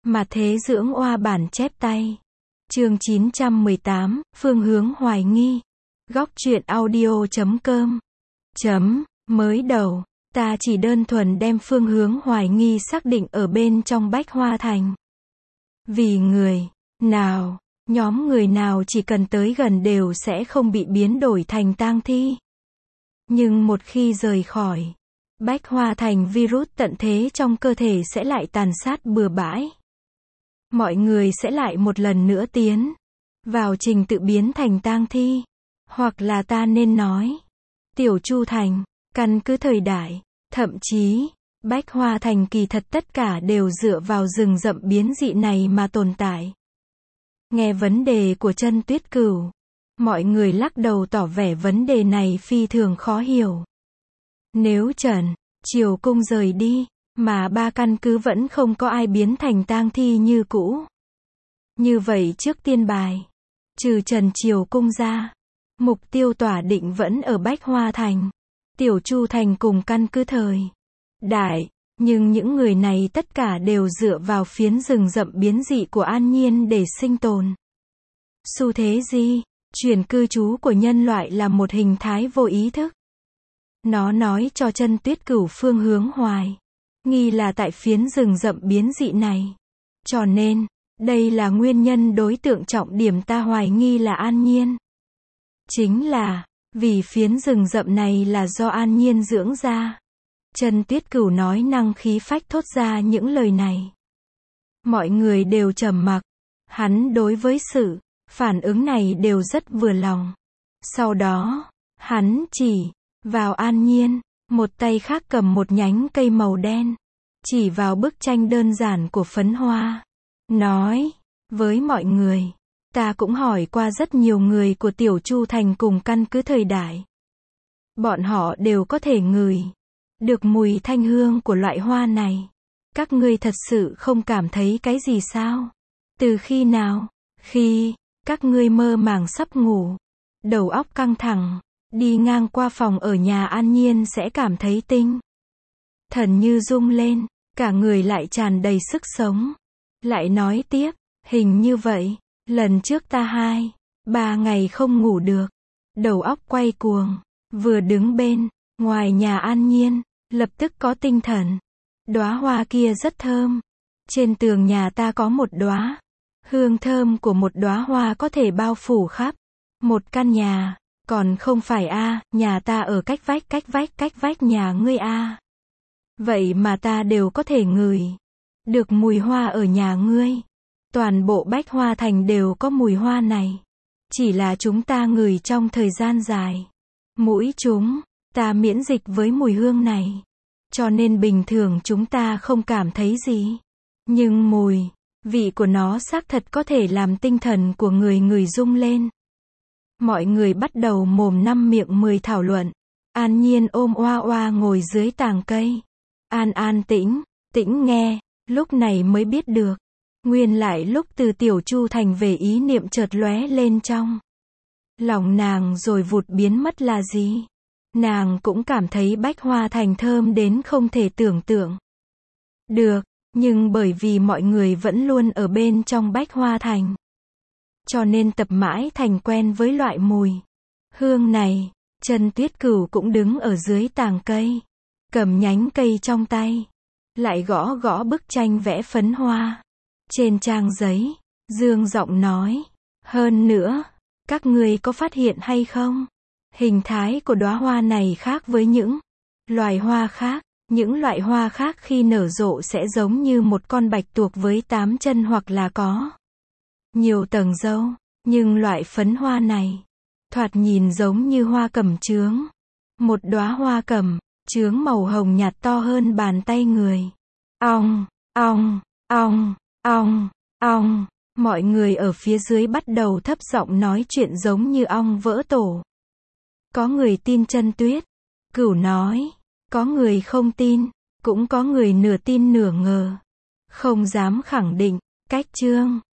Mà thế dưỡng oa bản chép tay. Chương 918, phương hướng hoài nghi. Góc truyện audio.com. Mới đầu, ta chỉ đơn thuần đem phương hướng hoài nghi xác định ở bên trong Bách Hoa Thành. Vì người nào, nhóm người nào chỉ cần tới gần đều sẽ không bị biến đổi thành tang thi. Nhưng một khi rời khỏi Bách Hoa Thành, virus tận thế trong cơ thể sẽ lại tàn sát bừa bãi. Mọi người sẽ lại một lần nữa tiến vào trình tự biến thành tang thi. Hoặc là ta nên nói, Tiểu Chu Thành, căn cứ thời đại, thậm chí, Bách Hoa Thành kỳ thật tất cả đều dựa vào rừng rậm biến dị này mà tồn tại. Nghe vấn đề của Chân Tuyết Cửu, mọi người lắc đầu tỏ vẻ vấn đề này phi thường khó hiểu. Nếu Trần Triều Cung rời đi, mà ba căn cứ vẫn không có ai biến thành tang thi như cũ. Như vậy trước tiên bài, trừ Trần Triều Cung ra, mục tiêu tỏa định vẫn ở Bách Hoa Thành, Tiểu Chu Thành cùng căn cứ thời đại, nhưng những người này tất cả đều dựa vào phiến rừng rậm biến dị của An Nhiên để sinh tồn. Xu thế di chuyển cư trú của nhân loại là một hình thái vô ý thức. Nó nói cho Chân Tuyết Cửu phương hướng hoài nghi là tại phiến rừng rậm biến dị này. Cho nên, đây là nguyên nhân đối tượng trọng điểm ta hoài nghi là An Nhiên. Chính là, vì phiến rừng rậm này là do An Nhiên dưỡng ra. Chân Tuyết Cửu nói năng khí phách thốt ra những lời này. Mọi người đều trầm mặc. Hắn đối với sự phản ứng này đều rất vừa lòng. Sau đó, hắn chỉ vào An Nhiên, một tay khác cầm một nhánh cây màu đen, chỉ vào bức tranh đơn giản của Phấn Hoa. Nói với mọi người, ta cũng hỏi qua rất nhiều người của Tiểu Chu Thành cùng căn cứ thời đại. Bọn họ đều có thể ngửi được mùi thanh hương của loại hoa này. Các ngươi thật sự không cảm thấy cái gì sao? Từ khi nào? Khi các ngươi mơ màng sắp ngủ, đầu óc căng thẳng, đi ngang qua phòng ở nhà An Nhiên sẽ cảm thấy tinh thần như rung lên, cả người lại tràn đầy sức sống. Lại nói tiếp, hình như vậy, lần trước ta 2-3 ngày không ngủ được, đầu óc quay cuồng, vừa đứng bên ngoài nhà An Nhiên, lập tức có tinh thần. Đóa hoa kia rất thơm. Trên tường nhà ta có một đóa. Hương thơm của một đóa hoa có thể bao phủ khắp một căn nhà. Còn không phải nhà ta ở cách vách nhà ngươi Vậy mà ta đều có thể ngửi được mùi hoa ở nhà ngươi. Toàn bộ Bách Hoa Thành đều có mùi hoa này. Chỉ là chúng ta ngửi trong thời gian dài. Mũi chúng ta miễn dịch với mùi hương này. Cho nên bình thường chúng ta không cảm thấy gì. Nhưng mùi vị của nó xác thật có thể làm tinh thần của người ngửi rung lên. Mọi người bắt đầu mồm năm miệng mười thảo luận. An Nhiên ôm oa oa ngồi dưới tàng cây. An tĩnh nghe, lúc này mới biết được. Nguyên lại lúc từ Tiểu Chu Thành về ý niệm chợt lóe lên trong lòng nàng rồi vụt biến mất là gì? Nàng cũng cảm thấy Bách Hoa Thành thơm đến không thể tưởng tượng được, nhưng bởi vì mọi người vẫn luôn ở bên trong Bách Hoa Thành, cho nên tập mãi thành quen với loại mùi hương này. Chân Tuyết Cửu cũng đứng ở dưới tàng cây, cầm nhánh cây trong tay, lại gõ gõ bức tranh vẽ phấn hoa trên trang giấy, dương giọng nói, hơn nữa, các ngươi có phát hiện hay không? Hình thái của đóa hoa này khác với những loài hoa khác. Những loại hoa khác khi nở rộ sẽ giống như một con bạch tuộc với 8 chân hoặc là có nhiều tầng râu, nhưng loại phấn hoa này thoạt nhìn giống như hoa cẩm chướng. Một đóa hoa cẩm chướng màu hồng nhạt to hơn bàn tay người. Ong, ong, ong, ong, ong. Mọi người ở phía dưới bắt đầu thấp giọng nói chuyện giống như ong vỡ tổ. Có người tin Chân Tuyết Cửu nói, có người không tin, cũng có người nửa tin nửa ngờ. Không dám khẳng định. Cách chương